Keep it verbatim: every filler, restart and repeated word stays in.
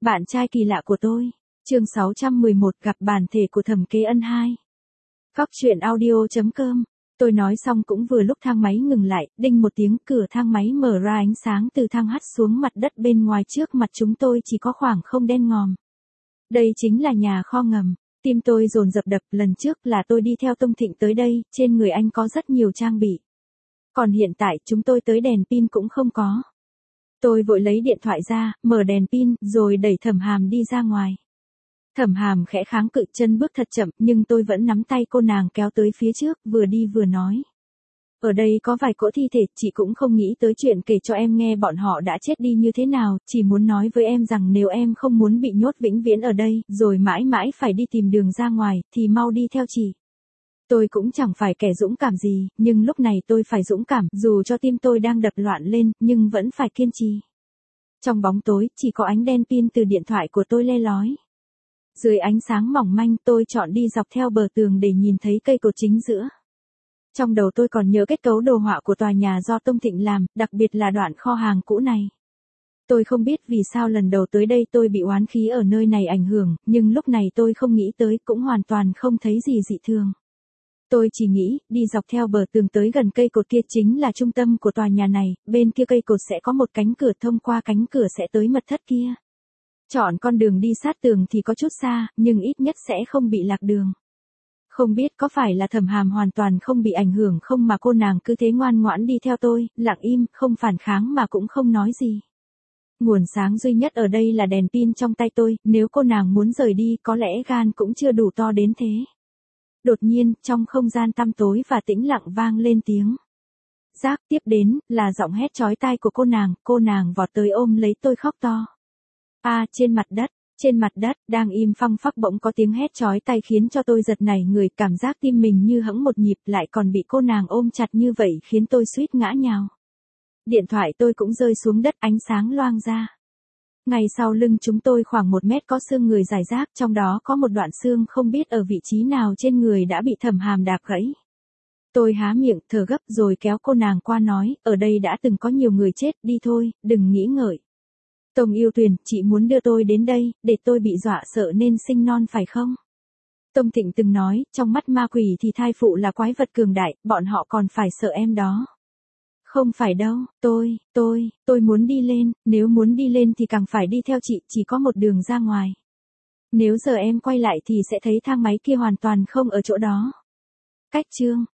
Bạn trai kỳ lạ của tôi. Chương sáu trăm mười một gặp bản thể của Thẩm Kế Ân hai. Phóc truyện audio chấm com. Tôi nói xong cũng vừa lúc thang máy ngừng lại, đinh một tiếng cửa thang máy mở ra, ánh sáng từ thang hắt xuống mặt đất bên ngoài trước mặt chúng tôi chỉ có khoảng không đen ngòm. Đây chính là nhà kho ngầm. Tim tôi dồn dập đập, lần trước là tôi đi theo Tông Thịnh tới đây, trên người anh có rất nhiều trang bị. Còn hiện tại chúng tôi tới đèn pin cũng không có. Tôi vội lấy điện thoại ra, mở đèn pin, rồi đẩy Thẩm Hàm đi ra ngoài. Thẩm Hàm khẽ kháng cự, chân bước thật chậm, nhưng tôi vẫn nắm tay cô nàng kéo tới phía trước, vừa đi vừa nói. Ở đây có vài cỗ thi thể, chị cũng không nghĩ tới chuyện kể cho em nghe bọn họ đã chết đi như thế nào, chỉ muốn nói với em rằng nếu em không muốn bị nhốt vĩnh viễn ở đây, rồi mãi mãi phải đi tìm đường ra ngoài, thì mau đi theo chị. Tôi cũng chẳng phải kẻ dũng cảm gì, nhưng lúc này tôi phải dũng cảm, dù cho tim tôi đang đập loạn lên, nhưng vẫn phải kiên trì. Trong bóng tối, chỉ có ánh đèn pin từ điện thoại của tôi le lói. Dưới ánh sáng mỏng manh, tôi chọn đi dọc theo bờ tường để nhìn thấy cây cột chính giữa. Trong đầu tôi còn nhớ kết cấu đồ họa của tòa nhà do Tông Thịnh làm, đặc biệt là đoạn kho hàng cũ này. Tôi không biết vì sao lần đầu tới đây tôi bị oán khí ở nơi này ảnh hưởng, nhưng lúc này tôi không nghĩ tới, cũng hoàn toàn không thấy gì dị thường. Tôi chỉ nghĩ, đi dọc theo bờ tường tới gần cây cột kia chính là trung tâm của tòa nhà này, bên kia cây cột sẽ có một cánh cửa, thông qua cánh cửa sẽ tới mật thất kia. Chọn con đường đi sát tường thì có chút xa, nhưng ít nhất sẽ không bị lạc đường. Không biết có phải là Thẩm Hàm hoàn toàn không bị ảnh hưởng không mà cô nàng cứ thế ngoan ngoãn đi theo tôi, lặng im, không phản kháng mà cũng không nói gì. Nguồn sáng duy nhất ở đây là đèn pin trong tay tôi, nếu cô nàng muốn rời đi có lẽ gan cũng chưa đủ to đến thế. Đột nhiên, trong không gian tăm tối và tĩnh lặng vang lên tiếng rác, tiếp đến là giọng hét chói tai của cô nàng, cô nàng vọt tới ôm lấy tôi khóc to. A, à, trên mặt đất, trên mặt đất, đang im phăng phắc bỗng có tiếng hét chói tai khiến cho tôi giật nảy người, cảm giác tim mình như hẫng một nhịp, lại còn bị cô nàng ôm chặt như vậy khiến tôi suýt ngã nhào. Điện thoại tôi cũng rơi xuống đất, ánh sáng loang ra. Ngay sau lưng chúng tôi khoảng một mét có xương người rải rác, trong đó có một đoạn xương không biết ở vị trí nào trên người đã bị Thẩm Hàm đạp gãy. Tôi há miệng, thở gấp rồi kéo cô nàng qua nói, ở đây đã từng có nhiều người chết, đi thôi, đừng nghĩ ngợi. Tông Yêu Tuyền, chị muốn đưa tôi đến đây, để tôi bị dọa sợ nên sinh non phải không? Tông Thịnh từng nói, trong mắt ma quỷ thì thai phụ là quái vật cường đại, bọn họ còn phải sợ em đó. Không phải đâu, tôi, tôi, tôi muốn đi lên, nếu muốn đi lên thì càng phải đi theo chị, chỉ có một đường ra ngoài. Nếu giờ em quay lại thì sẽ thấy thang máy kia hoàn toàn không ở chỗ đó. Cách chương.